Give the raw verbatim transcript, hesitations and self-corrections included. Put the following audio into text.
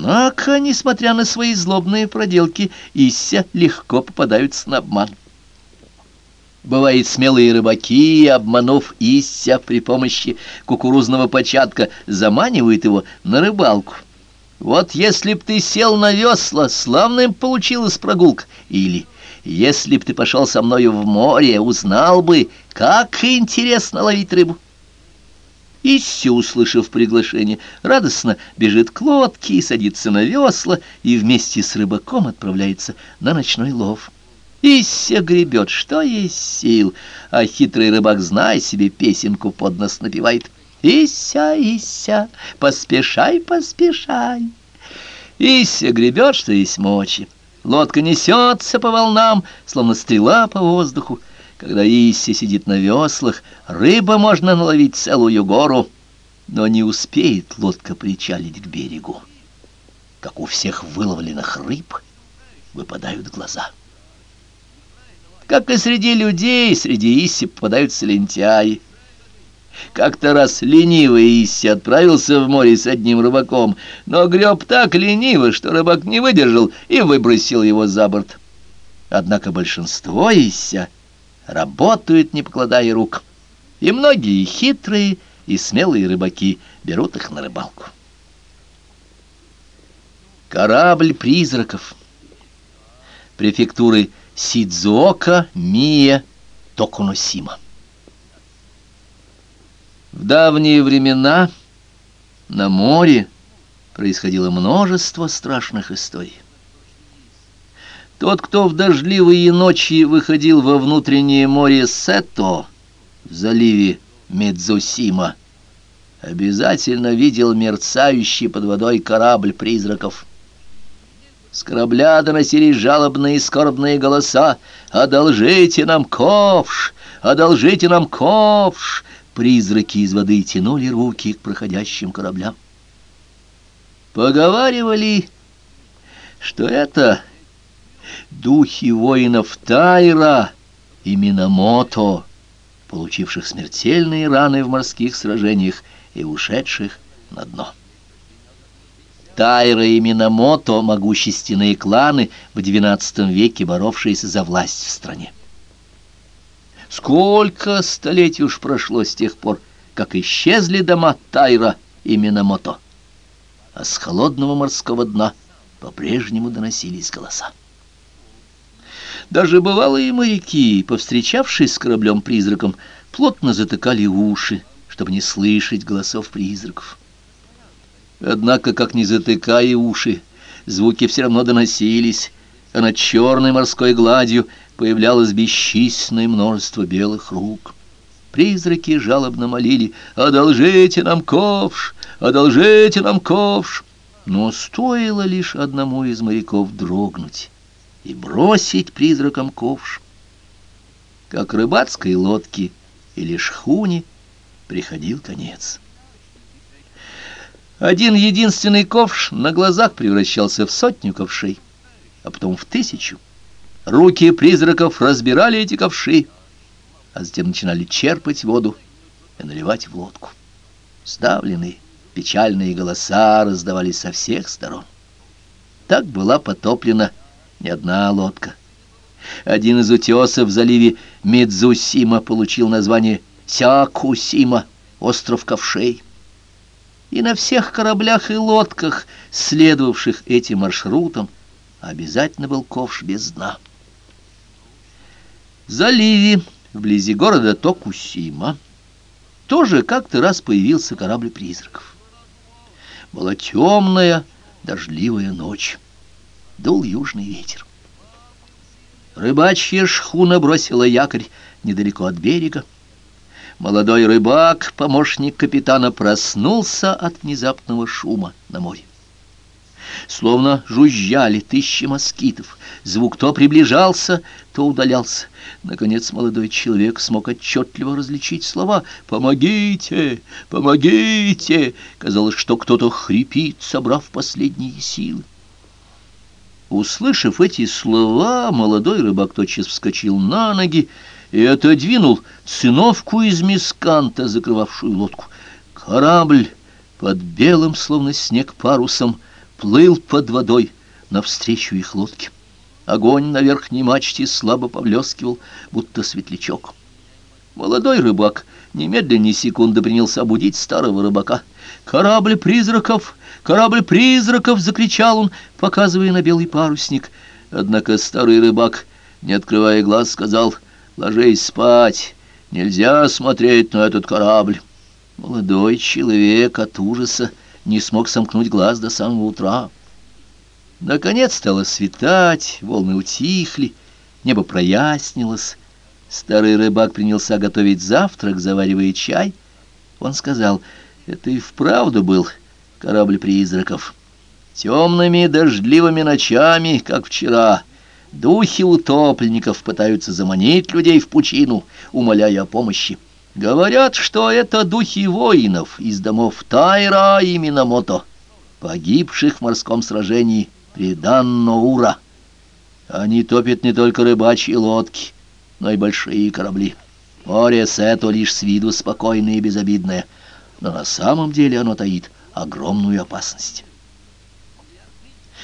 Однако, несмотря на свои злобные проделки, Ися легко попадаются на обман. Бывает, смелые рыбаки, обманув Ися при помощи кукурузного початка, заманивают его на рыбалку. «Вот если б ты сел на весла, славная б получилась прогулка», или «если б ты пошел со мною в море, узнал бы, как интересно ловить рыбу». Ися, услышав приглашение, радостно бежит к лодке и садится на весла, и вместе с рыбаком отправляется на ночной лов. Ися гребет, что есть сил, а хитрый рыбак, зная себе, песенку под нос напевает: «Ися, Ися, поспешай, поспешай». Ися гребет, что есть мочи. Лодка несется по волнам, словно стрела по воздуху. Когда Ися сидит на веслах, рыба можно наловить целую гору, но не успеет лодка причалить к берегу, как у всех выловленных рыб выпадают глаза. Как и среди людей, среди Иси попадаются лентяи. Как-то раз ленивый Ися отправился в море с одним рыбаком, но греб так лениво, что рыбак не выдержал и выбросил его за борт. Однако большинство Ися работают, не покладая рук, и многие хитрые и смелые рыбаки берут их на рыбалку. Корабль призраков. Префектуры Сидзуока, Мие, Токуносима. В давние времена на море происходило множество страшных историй. Тот, кто в дождливые ночи выходил во внутреннее море Сето, в заливе Мидзусима, обязательно видел мерцающий под водой корабль призраков. С корабля доносились жалобные и скорбные голоса: «Одолжите нам ковш! Одолжите нам ковш!» Призраки из воды тянули руки к проходящим кораблям. Поговаривали, что это духи воинов Тайра и Минамото, получивших смертельные раны в морских сражениях и ушедших на дно. Тайра и Минамото — могущественные кланы в двенадцатом веке, боровшиеся за власть в стране. Сколько столетий уж прошло с тех пор, как исчезли дома Тайра и Минамото, а с холодного морского дна по-прежнему доносились голоса. Даже бывалые моряки, повстречавшись с кораблем-призраком, плотно затыкали уши, чтобы не слышать голосов призраков. Однако, как ни затыкая уши, звуки все равно доносились, а над черной морской гладью появлялось бесчисленное множество белых рук. Призраки жалобно молили: «Одолжите нам ковш! Одолжите нам ковш!» Но стоило лишь одному из моряков дрогнуть и бросить призракам ковш, как рыбацкой лодке или шхуне приходил конец. Один единственный ковш на глазах превращался в сотню ковшей, а потом в тысячу. Руки призраков разбирали эти ковши, а затем начинали черпать воду и наливать в лодку. Сдавленные, печальные голоса раздавались со всех сторон. Так была потоплена не одна лодка. Один из утесов в заливе Мидзусима получил название Сякусима, остров ковшей. И на всех кораблях и лодках, следовавших этим маршрутом, обязательно был ковш без дна. В заливе, вблизи города Токусима, тоже как-то раз появился корабль призраков. Была темная, дождливая ночь. Дул южный ветер. Рыбачья шхуна бросила якорь недалеко от берега. Молодой рыбак, помощник капитана, проснулся от внезапного шума на море. Словно жужжали тысячи москитов. Звук то приближался, то удалялся. Наконец молодой человек смог отчетливо различить слова: «Помогите! Помогите!» Казалось, что кто-то хрипит, собрав последние силы. Услышав эти слова, молодой рыбак тотчас вскочил на ноги и отодвинул циновку из мисканта, закрывавшую лодку. Корабль под белым, словно снег, парусом плыл под водой навстречу их лодке. Огонь на верхней мачте слабо поблескивал, будто светлячок. Молодой рыбак немедленно ни секунды принялся будить старого рыбака. «Корабль призраков! Корабль призраков!» — закричал он, показывая на белый парусник. Однако старый рыбак, не открывая глаз, сказал: «Ложись спать, нельзя смотреть на этот корабль». Молодой человек от ужаса не смог сомкнуть глаз до самого утра. Наконец стало светать, волны утихли, небо прояснилось. Старый рыбак принялся готовить завтрак, заваривая чай. Он сказал: «Это и вправду был корабль призраков. Темными дождливыми ночами, как вчера, духи утопленников пытаются заманить людей в пучину, умоляя о помощи. Говорят, что это духи воинов из домов Тайра и Минамото, погибших в морском сражении при Данноура. Они топят не только рыбачьи лодки, но и большие корабли. Море Сето лишь с виду спокойное и безобидное, но на самом деле оно таит огромную опасность».